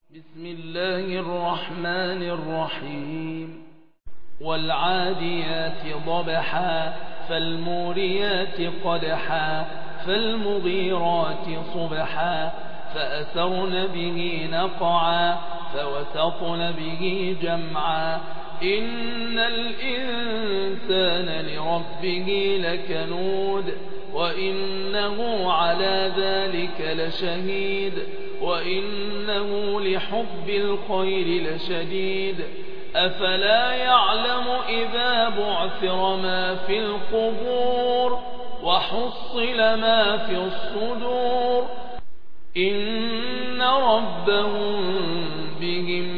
بسم الله الرحمن الرحيم والعاديات ضبحا فالموريات قدحا فالمغيرات صبحا فأثرن به نقعا فوسطن به جمعا إن الإنسان لربه لكنود وإنه على ذلك لشهيد وإنه لحب الخير لشديد أفلا يعلم إذا بعثر ما في القبور وحصل ما في الصدور إن ربهم بهم